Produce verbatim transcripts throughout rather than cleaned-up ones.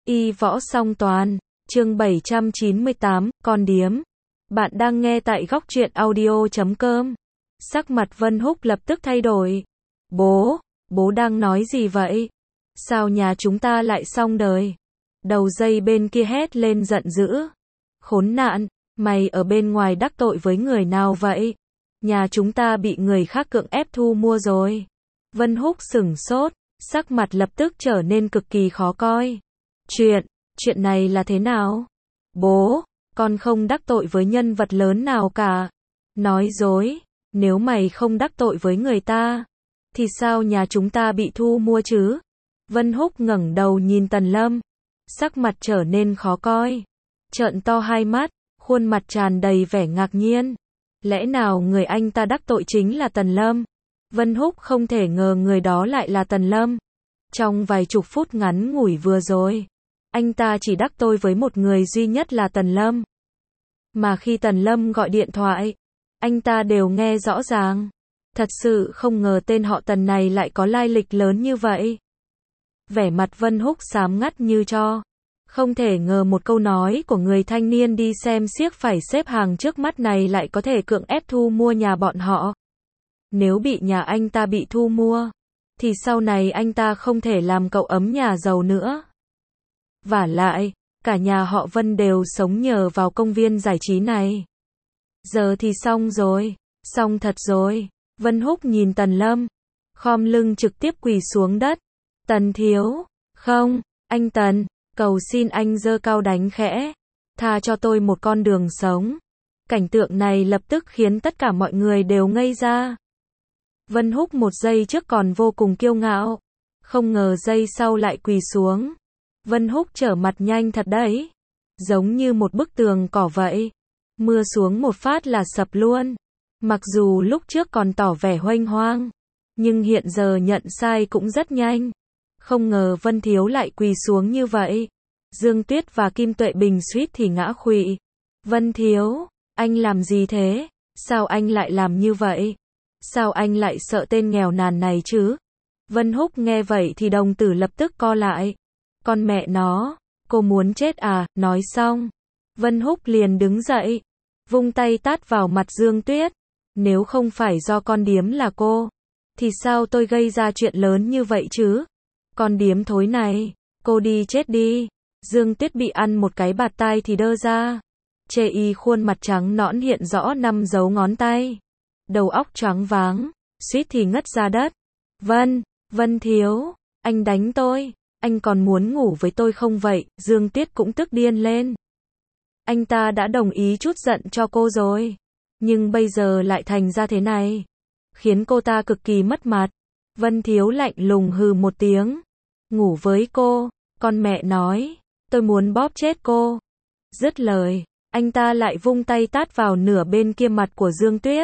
Y võ song toàn, chương bảy trăm chín mươi tám, con điếm. Bạn đang nghe tại góc truyện audio chấm com. Sắc mặt Vân Húc lập tức thay đổi. Bố, bố đang nói gì vậy? Sao nhà chúng ta lại xong đời? Đầu dây bên kia hét lên giận dữ. Khốn nạn, mày ở bên ngoài đắc tội với người nào vậy? Nhà chúng ta bị người khác cưỡng ép thu mua rồi. Vân Húc sửng sốt, sắc mặt lập tức trở nên cực kỳ khó coi. Chuyện, chuyện này là thế nào? Bố, con không đắc tội với nhân vật lớn nào cả. Nói dối, nếu mày không đắc tội với người ta, thì sao nhà chúng ta bị thu mua chứ? Vân Húc ngẩng đầu nhìn Tần Lâm, sắc mặt trở nên khó coi, trợn to hai mắt, khuôn mặt tràn đầy vẻ ngạc nhiên. Lẽ nào người anh ta đắc tội chính là Tần Lâm? Vân Húc không thể ngờ người đó lại là Tần Lâm. Trong vài chục phút ngắn ngủi vừa rồi, anh ta chỉ đắc tội với một người duy nhất là Tần Lâm. Mà khi Tần Lâm gọi điện thoại, anh ta đều nghe rõ ràng. Thật sự không ngờ tên họ Tần này lại có lai lịch lớn như vậy. Vẻ mặt Vân Húc xám ngắt như tro. Không thể ngờ một câu nói của người thanh niên đi xem xiếc phải xếp hàng trước mắt này lại có thể cưỡng ép thu mua nhà bọn họ. Nếu bị nhà anh ta bị thu mua, thì sau này anh ta không thể làm cậu ấm nhà giàu nữa. Vả lại, cả nhà họ Vân đều sống nhờ vào công viên giải trí này. Giờ thì xong rồi, xong thật rồi. Vân Húc nhìn Tần Lâm, khom lưng trực tiếp quỳ xuống đất. Tần thiếu, không, anh Tần, cầu xin anh giơ cao đánh khẽ, tha cho tôi một con đường sống. Cảnh tượng này lập tức khiến tất cả mọi người đều ngây ra. Vân Húc một giây trước còn vô cùng kiêu ngạo, không ngờ giây sau lại quỳ xuống. Vân Húc trở mặt nhanh thật đấy, giống như một bức tường cỏ vậy. Mưa xuống một phát là sập luôn. Mặc dù lúc trước còn tỏ vẻ huênh hoang, nhưng hiện giờ nhận sai cũng rất nhanh. Không ngờ Vân thiếu lại quỳ xuống như vậy. Dương Tuyết và Kim Tuệ Bình suýt thì ngã khuỵu. Vân thiếu, anh làm gì thế? Sao anh lại làm như vậy? Sao anh lại sợ tên nghèo nàn này chứ? Vân Húc nghe vậy thì đồng tử lập tức co lại. Con mẹ nó, cô muốn chết à? Nói xong, Vân Húc liền đứng dậy, vung tay tát vào mặt Dương Tuyết. Nếu không phải do con điếm là cô, thì sao tôi gây ra chuyện lớn như vậy chứ? Con điếm thối này, cô đi chết đi. Dương Tuyết bị ăn một cái bạt tai thì đơ ra. Chê y khuôn mặt trắng nõn hiện rõ năm dấu ngón tay. Đầu óc choáng váng, suýt thì ngất ra đất. Vân, Vân thiếu, anh đánh tôi, anh còn muốn ngủ với tôi không vậy? Dương Tuyết cũng tức điên lên. Anh ta đã đồng ý chút giận cho cô rồi, nhưng bây giờ lại thành ra thế này, khiến cô ta cực kỳ mất mặt. Vân thiếu lạnh lùng hừ một tiếng. Ngủ với cô, con mẹ nói, tôi muốn bóp chết cô. Dứt lời, anh ta lại vung tay tát vào nửa bên kia mặt của Dương Tuyết.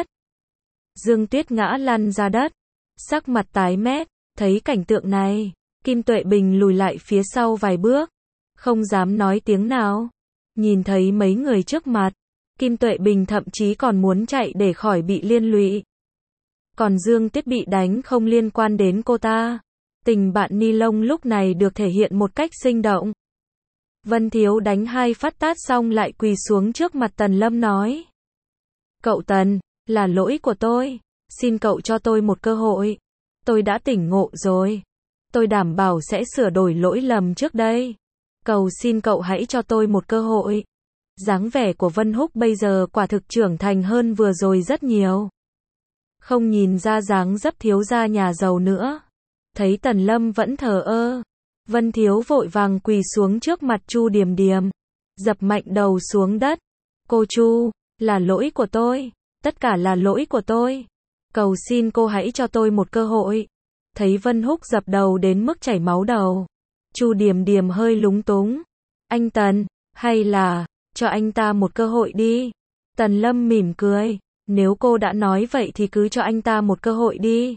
Dương Tuyết ngã lăn ra đất, sắc mặt tái mét. Thấy cảnh tượng này, Kim Tuệ Bình lùi lại phía sau vài bước, không dám nói tiếng nào. Nhìn thấy mấy người trước mặt, Kim Tuệ Bình thậm chí còn muốn chạy để khỏi bị liên lụy. Còn Dương Tuyết bị đánh không liên quan đến cô ta. Tình bạn ni lông lúc này được thể hiện một cách sinh động. Vân thiếu đánh hai phát tát xong lại quỳ xuống trước mặt Tần Lâm nói. Cậu Tần, là lỗi của tôi. Xin cậu cho tôi một cơ hội. Tôi đã tỉnh ngộ rồi. Tôi đảm bảo sẽ sửa đổi lỗi lầm trước đây. Cầu xin cậu hãy cho tôi một cơ hội. Dáng vẻ của Vân Húc bây giờ quả thực trưởng thành hơn vừa rồi rất nhiều. Không nhìn ra dáng dấp thiếu gia nhà giàu nữa. Thấy Tần Lâm vẫn thờ ơ, Vân thiếu vội vàng quỳ xuống trước mặt Chu Điềm Điềm, dập mạnh đầu xuống đất. Cô Chu, là lỗi của tôi, tất cả là lỗi của tôi. Cầu xin cô hãy cho tôi một cơ hội. Thấy Vân Húc dập đầu đến mức chảy máu đầu, Chu Điềm Điềm hơi lúng túng. Anh Tần, hay là cho anh ta một cơ hội đi. Tần Lâm mỉm cười. Nếu cô đã nói vậy thì cứ cho anh ta một cơ hội đi.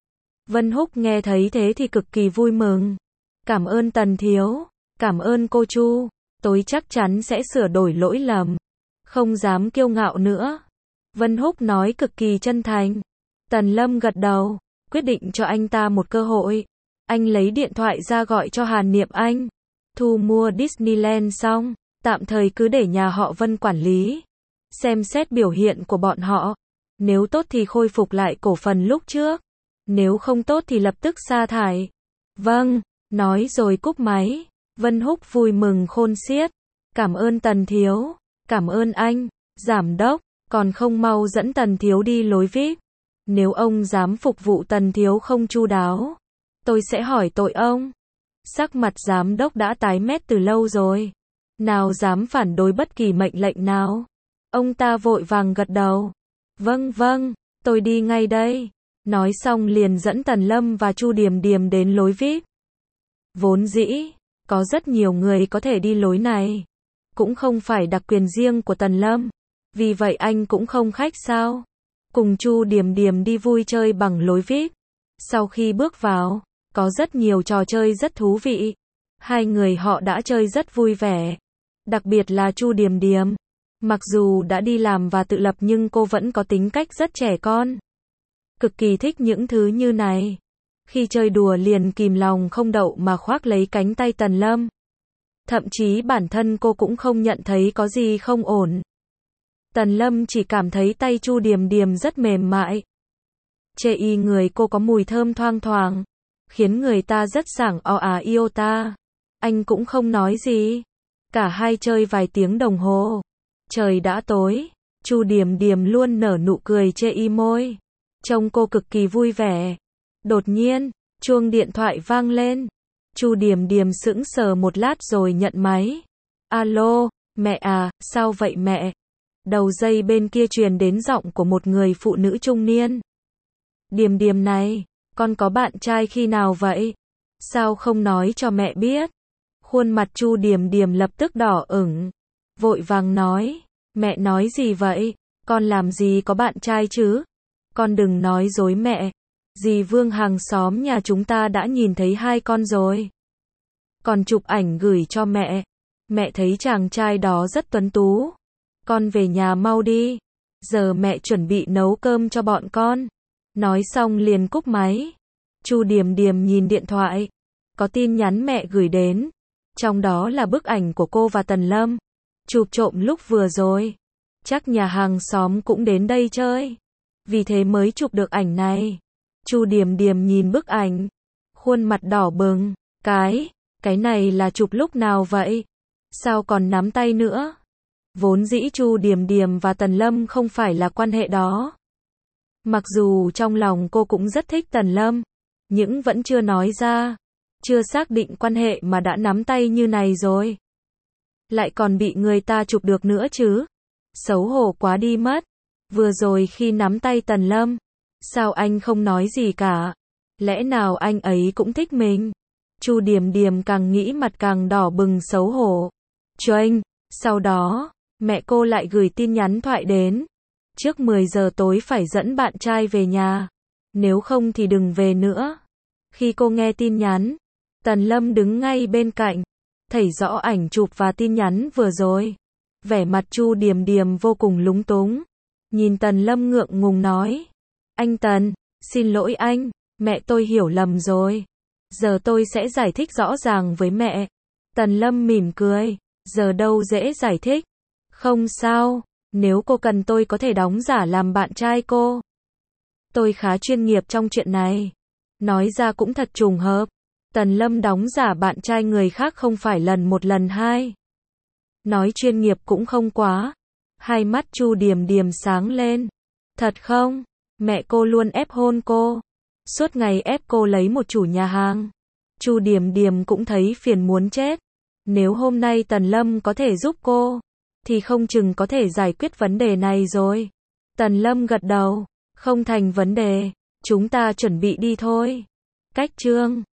Vân Húc nghe thấy thế thì cực kỳ vui mừng. Cảm ơn Tần thiếu, cảm ơn cô Chu, tôi chắc chắn sẽ sửa đổi lỗi lầm, không dám kiêu ngạo nữa. Vân Húc nói cực kỳ chân thành. Tần Lâm gật đầu, quyết định cho anh ta một cơ hội. Anh lấy điện thoại ra gọi cho Hàn Niệm Anh. thu mua Disneyland xong, tạm thời cứ để nhà họ Vân quản lý. Xem xét biểu hiện của bọn họ. Nếu tốt thì khôi phục lại cổ phần lúc trước. Nếu không tốt thì lập tức sa thải. Vâng, nói rồi cúp máy. Vân Húc vui mừng khôn xiết. Cảm ơn Tần thiếu. Cảm ơn anh, giám đốc. Còn không mau dẫn Tần thiếu đi lối vi ai pi. Nếu ông dám phục vụ Tần thiếu không chu đáo, tôi sẽ hỏi tội ông. Sắc mặt giám đốc đã tái mét từ lâu rồi. Nào dám phản đối bất kỳ mệnh lệnh nào. Ông ta vội vàng gật đầu. Vâng vâng, tôi đi ngay đây. Nói xong liền dẫn Tần Lâm và Chu Điềm Điềm đến lối vi ai pi. Vốn dĩ, có rất nhiều người có thể đi lối này. Cũng không phải đặc quyền riêng của Tần Lâm. Vì vậy anh cũng không khách sao. Cùng Chu Điềm Điềm đi vui chơi bằng lối vi ai pi. Sau khi bước vào, có rất nhiều trò chơi rất thú vị. Hai người họ đã chơi rất vui vẻ. Đặc biệt là Chu Điềm Điềm. Mặc dù đã đi làm và tự lập nhưng cô vẫn có tính cách rất trẻ con. Cực kỳ thích những thứ như này. Khi chơi đùa liền kìm lòng không đậu mà khoác lấy cánh tay Tần Lâm. Thậm chí bản thân cô cũng không nhận thấy có gì không ổn. Tần Lâm chỉ cảm thấy tay Chu Điềm Điềm rất mềm mại. Chê y người cô có mùi thơm thoang thoảng, khiến người ta rất sảng o à iota. Anh cũng không nói gì. Cả hai chơi vài tiếng đồng hồ. Trời đã tối, Chu Điềm Điềm luôn nở nụ cười chê y môi. Trông cô cực kỳ vui vẻ. Đột nhiên, chuông điện thoại vang lên. Chu Điềm Điềm sững sờ một lát rồi nhận máy. Alo, mẹ à, sao vậy mẹ? Đầu dây bên kia truyền đến giọng của một người phụ nữ trung niên. Điềm Điềm này, con có bạn trai khi nào vậy? Sao không nói cho mẹ biết? Khuôn mặt Chu Điềm Điềm lập tức đỏ ửng. Vội vàng nói, mẹ nói gì vậy? Con làm gì có bạn trai chứ? Con đừng nói dối mẹ. Dì Vương hàng xóm nhà chúng ta đã nhìn thấy hai con rồi. Còn chụp ảnh gửi cho mẹ. Mẹ thấy chàng trai đó rất tuấn tú. Con về nhà mau đi. Giờ mẹ chuẩn bị nấu cơm cho bọn con. Nói xong liền cúp máy. Chu Điềm Điềm nhìn điện thoại. Có tin nhắn mẹ gửi đến. Trong đó là bức ảnh của cô và Tần Lâm. Chụp trộm lúc vừa rồi. Chắc nhà hàng xóm cũng đến đây chơi. Vì thế mới chụp được ảnh này. Chu Điềm Điềm nhìn bức ảnh. Khuôn mặt đỏ bừng. Cái, cái này là chụp lúc nào vậy? Sao còn nắm tay nữa? Vốn dĩ Chu Điềm Điềm và Tần Lâm không phải là quan hệ đó. Mặc dù trong lòng cô cũng rất thích Tần Lâm. Nhưng vẫn chưa nói ra. Chưa xác định quan hệ mà đã nắm tay như này rồi. Lại còn bị người ta chụp được nữa chứ. Xấu hổ quá đi mất. Vừa rồi khi nắm tay Tần Lâm. Sao anh không nói gì cả? Lẽ nào anh ấy cũng thích mình? Chu Điềm Điềm càng nghĩ mặt càng đỏ bừng xấu hổ. Choanh. Sau đó, mẹ cô lại gửi tin nhắn thoại đến. Trước mười giờ tối phải dẫn bạn trai về nhà. Nếu không thì đừng về nữa. Khi cô nghe tin nhắn, Tần Lâm đứng ngay bên cạnh. Thấy rõ ảnh chụp và tin nhắn vừa rồi. Vẻ mặt Chu Điềm Điềm vô cùng lúng túng. Nhìn Tần Lâm ngượng ngùng nói. Anh Tần, xin lỗi anh, mẹ tôi hiểu lầm rồi. Giờ tôi sẽ giải thích rõ ràng với mẹ. Tần Lâm mỉm cười. Giờ đâu dễ giải thích. Không sao, nếu cô cần tôi có thể đóng giả làm bạn trai cô. Tôi khá chuyên nghiệp trong chuyện này. Nói ra cũng thật trùng hợp. Tần Lâm đóng giả bạn trai người khác không phải lần một lần hai. Nói chuyên nghiệp cũng không quá. Hai mắt Chu Điềm Điềm sáng lên. Thật không? Mẹ cô luôn ép hôn cô. Suốt ngày ép cô lấy một chủ nhà hàng. Chu Điềm Điềm cũng thấy phiền muốn chết. Nếu hôm nay Tần Lâm có thể giúp cô, thì không chừng có thể giải quyết vấn đề này rồi. Tần Lâm gật đầu. Không thành vấn đề. Chúng ta chuẩn bị đi thôi. Cách chương